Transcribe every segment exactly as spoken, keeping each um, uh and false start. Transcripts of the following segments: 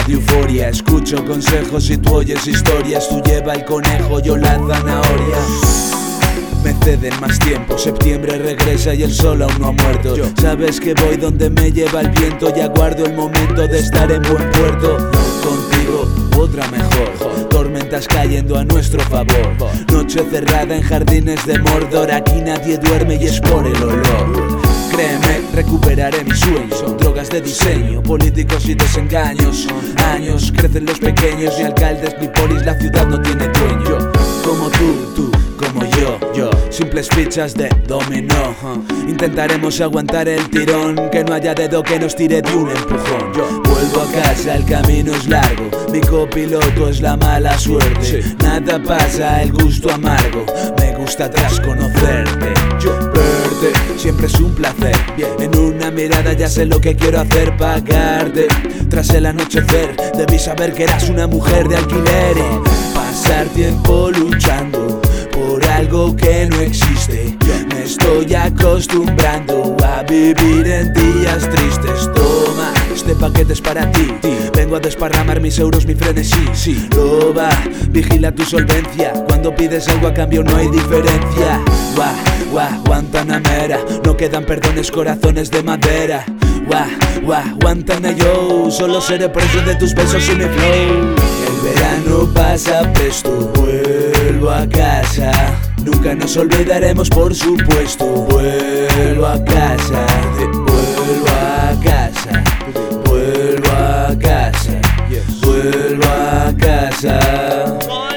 de euforia. Escucho consejos y tú oyes historias. Tú lleva el conejo, yo la zanahoria. Me ceden más tiempo, septiembre regresa y el sol aún no ha muerto. Sabes que voy donde me lleva el viento y aguardo el momento de estar en buen puerto. Contigo, otra mejor, tormentas cayendo a nuestro favor. Noche cerrada en jardines de Mordor, aquí nadie duerme y es por el olor. Créeme, recuperaré mis sueños. Drogas de diseño, políticos y desengaños. Años, crecen los pequeños, ni alcaldes ni polis, la ciudad no tiene dueño. Como tú, tú, como yo, yo. Simples fichas de dominó. Intentaremos aguantar el tirón, que no haya dedo que nos tire de un empujón. Yo vuelvo a casa, el camino es largo. Mi copiloto es la mala suerte. Sí. Nada pasa, el gusto amargo. Me gusta tras conocerte. Yo verte siempre es un placer. Bien. En una mirada ya sé lo que quiero hacer, pagarte. Tras el anochecer, debí saber que eras una mujer de alquiler. Pasar tiempo luchando por algo que no existe. Me estoy acostumbrando a vivir en días tristes. Toma, este paquete es para ti. Vengo a desparramar mis euros, mi frenesí. Sí, loba, vigila tu solvencia. Cuando pides algo a cambio no hay diferencia. Guau, guau, Guantanamera. No quedan perdones, corazones de madera. Guau, guau, Guantana yo. Solo seré preso de tus besos y mi flow. El verano pasa presto, vuelvo a casa. Nunca nos olvidaremos, por supuesto. Vuelvo a casa, vuelvo a casa, vuelvo a casa, vuelvo a casa.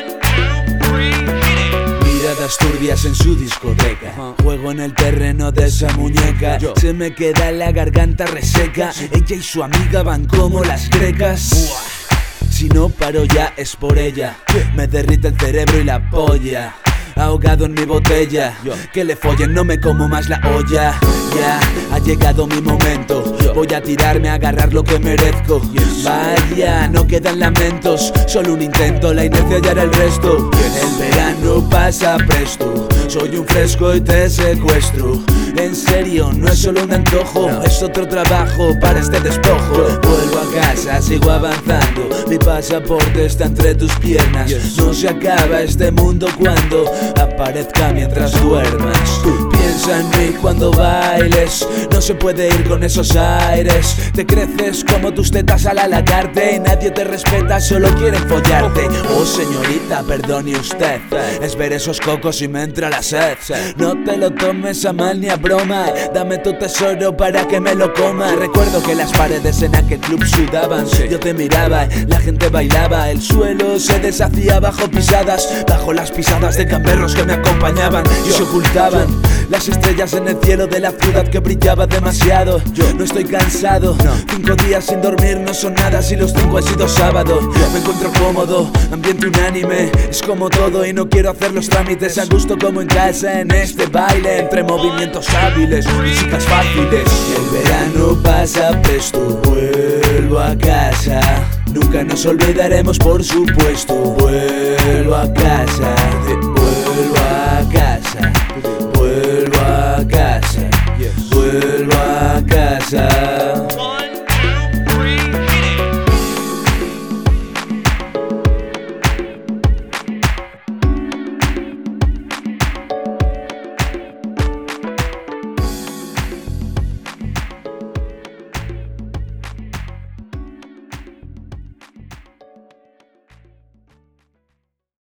Miradas turbias en su discoteca. Juego en el terreno de esa muñeca. Se me queda la garganta reseca. Ella y su amiga van como las grecas. Si no paro ya es por ella. Me derrite el cerebro y la polla. Ahogado en mi botella. Que le follen, no me como más la olla. Ya ha llegado mi momento. Voy a tirarme a agarrar lo que merezco. Vaya, no quedan lamentos. Solo un intento, la inercia ya hará el resto. El verano pasa presto. Soy un fresco y te secuestro. En serio, no es solo un antojo, es otro trabajo para este despojo. Vuelvo a casa, sigo avanzando. Mi pasaporte está entre tus piernas. No se acaba este mundo cuando aparezca mientras duermas. Piensa en mí cuando bailes. No se puede ir con esos aires. Te creces como tus tetas al halagarte. Y nadie te respeta, solo quieren follarte. Oh señorita, perdone usted. Es ver esos cocos y me entra la sed. No te lo tomes a mal ni a broma. Dame tu tesoro para que me lo coma. Recuerdo que las paredes en aquel club sudaban. Yo te miraba, la gente bailaba. El suelo se deshacía bajo pisadas. Bajo las pisadas de gamberros que me acompañaban y se ocultaban. Las estrellas en el cielo de la ciudad que brillaba demasiado. Yo no estoy cansado. Cinco días sin dormir no son nada si los cinco han sido sábado. Me encuentro cómodo, ambiente unánime. Es como todo y no quiero hacer los trámites. A gusto como en casa en este baile. Entre movimientos hábiles, músicas fáciles. El verano pasa presto, vuelvo a casa. Nunca nos olvidaremos, por supuesto. Vuelvo a casa, vuelvo a casa, vuelvo a casa, vuelvo a casa.